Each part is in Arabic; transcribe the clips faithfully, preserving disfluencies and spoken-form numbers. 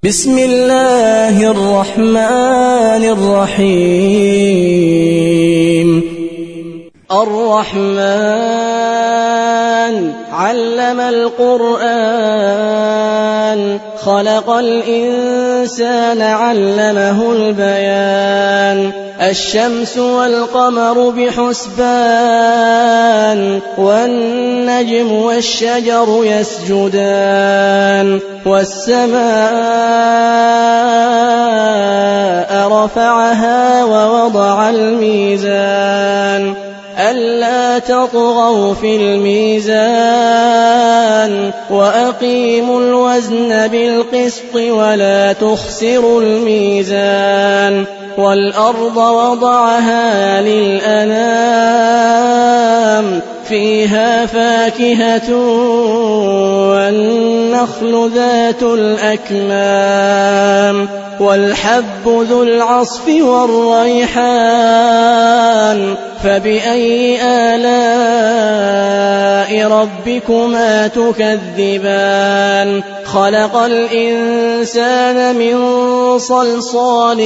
بسم الله الرحمن الرحيم الرحمن علم القرآن خلق الإنسان علمه البيان الشمس والقمر بحسبان والنجم والشجر يسجدان والسماء رفعها ووضع الميزان ألا تطغوا في الميزان وأقيموا الوزن بالقسط ولا تخسروا الميزان والأرض وضعها للأنام فيها فاكهة والنخل ذات الأكمام والحب ذو العصف والريحان فبأي آلاء ربكما تكذبان خلق الإنسان من صلصال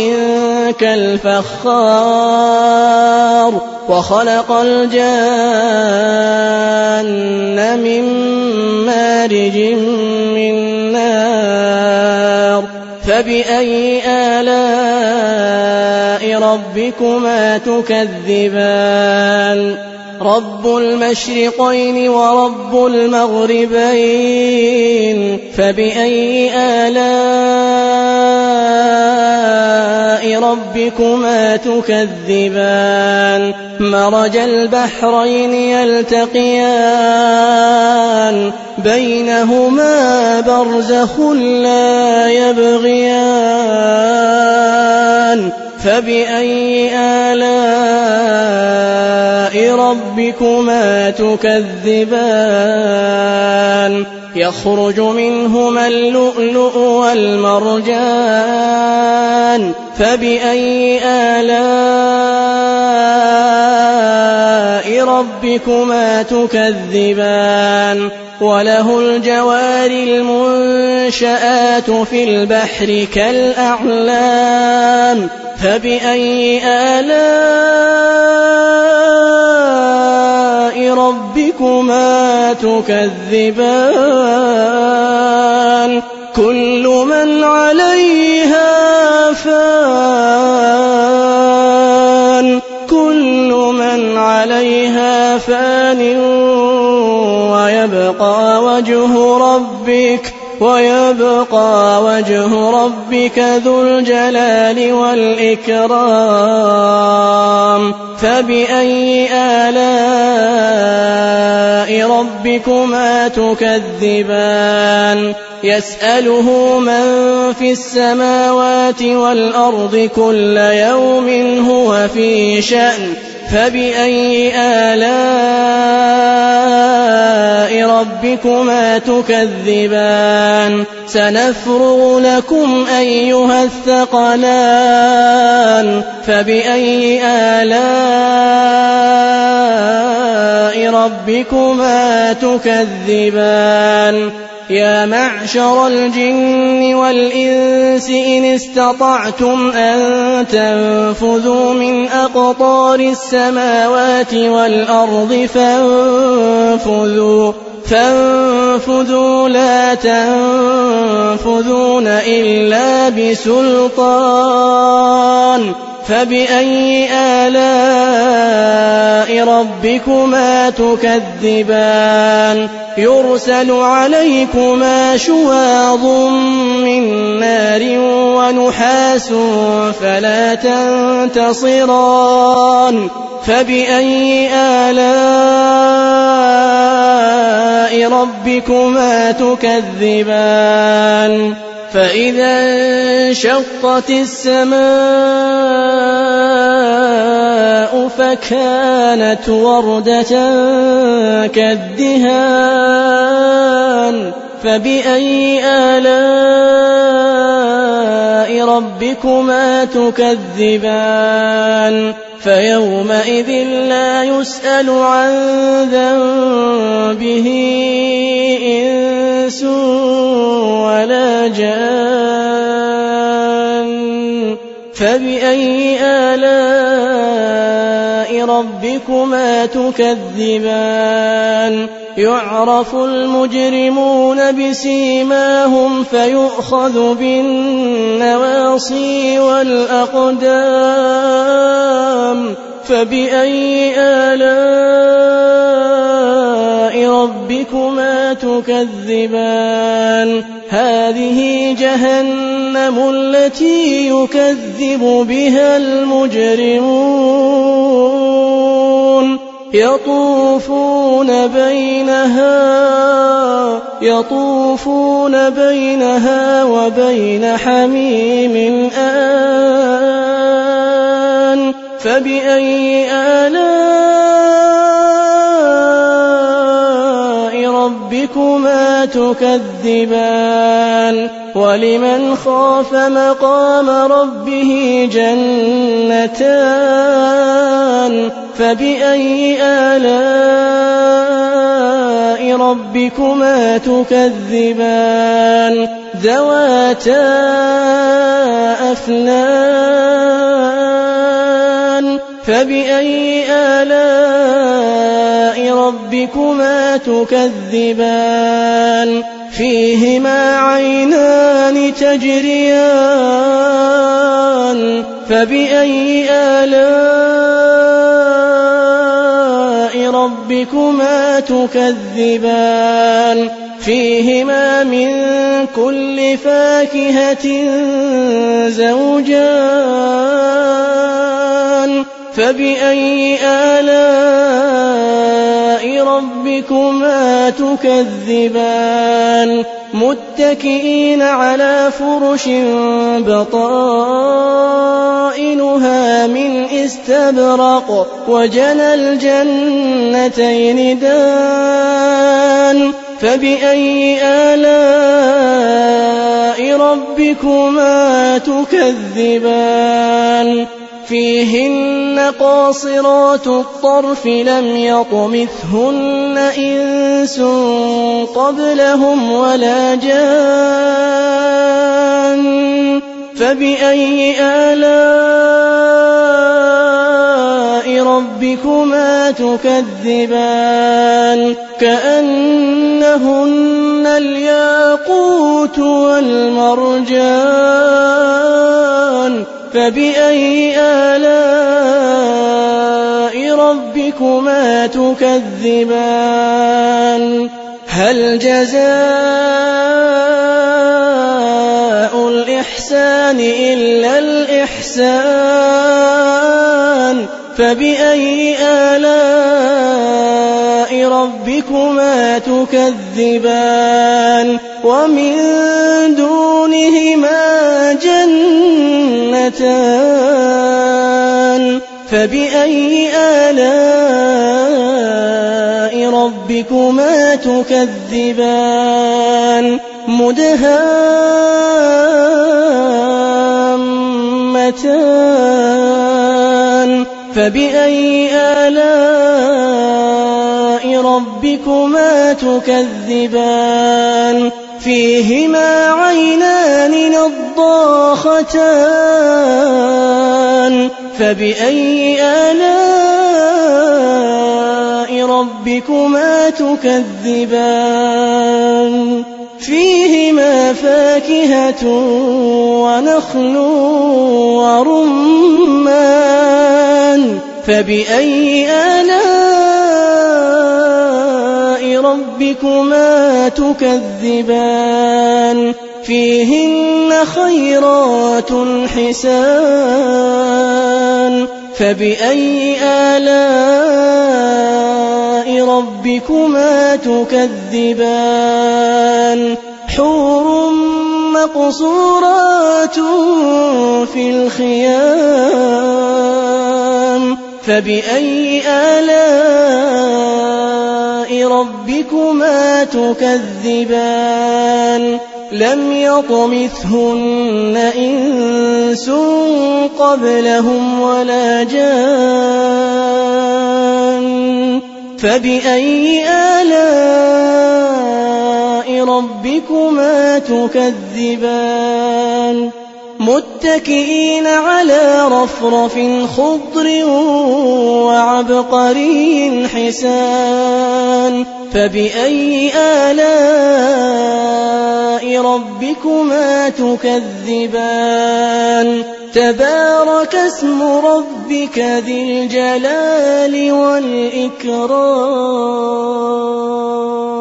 كالفخار وخلق الجان من مارج من نار فبأي آلاء ربكما تكذبان رب المشرقين ورب المغربين فبأي آلاء ربكما تكذبان مرج البحرين يلتقيان بينهما برزخ لا يبغيان فبأي آلاء ربكما تكذبان يخرج منهما اللؤلؤ والمرجان فبأي آلاء ربكما تكذبان وله الجوار المنشآت في البحر كالأعلام فبأي آلاء ربكما تكذبان كل من عليها فان كل من عليها فان ويبقى وجه ربك ويبقى وجه ربك ذو الجلال والإكرام فبأي آلاء ربكما تكذبان يسأله من في السماوات والأرض كل يوم هو في شأن فبأي آلاء ربكما تكذبان سنفرغ لكم أيها الثقلان فبأي آلاء ربكما تكذبان يا معشر الجن والإنس إن استطعتم أن تنفذوا من أقطار السماوات والأرض فانفذوا فانفذوا لا تنفذون إلا بسلطان فبأي آلاء ربكما تكذبان يرسل عليكما شواظ من نار ونحاس فلا تنتصران فبأي آلاء ربكما تكذبان فإذا انشقت السماء فكانت وردة كالدهان فبأي آلاء ربكما تكذبان فيومئذ لا يسأل عن ذنبه إنس ولا جان فبأي آلاء ربكما تكذبان يعرف المجرمون بسيماهم فيؤخذ بالنواصي والأقدام فبأي آلاء ربكما تكذبان هذه جهنم التي يكذب بها المجرمون يطوفون بينها يطوفون بينها وبين حميم آن فبأي آلاء ربكما تكذبان ولمن خاف مقام ربه جنتان فبأي آلاء ربكما تكذبان ذواتا أفنان فبأي آلاء ربكما تكذبان فيهما عينان تجريان فبأي آلاء ربكما تكذبان فيهما من كل فاكهة زوجان فبأي آلاء ربكما تكذبان متكئين على فرش بطائنها من استبرق وجنى الجنتين دان فبأي آلاء ربكما تكذبان فيهن قاصرات الطرف لم يطمثهن إنس قبلهم ولا جان فبأي آلاء ربكما تكذبان كأنهن الياقوت والمرجان فبأي آلاء ربكما تكذبان هل جزاء الإحسان إلا الإحسان فبأي آلاء ربكما تكذبان ومن دونهما جنتان فبأي آلاء ربكما تكذبان مدهامتان فبأي آلاء ربكما تكذبان فيهما عينان نضاختان فبأي آلاء ربكما تكذبان فيهما فاكهة ونخل ورمان فبأي آلاء ربكما تكذبان فيهن خيرات حسان فبأي آلاء ربكما تكذبان حور مقصورات في الخيام فبأي آلاء ربكما تكذبان لم يطمثهن إنس قبلهم ولا جان فبأي آلاء ربكما تكذبان متكئين على رفرف خضر وعبقري حسان فبأي آلاء ربكما تكذبان تبارك اسم ربك ذي الجلال والإكرام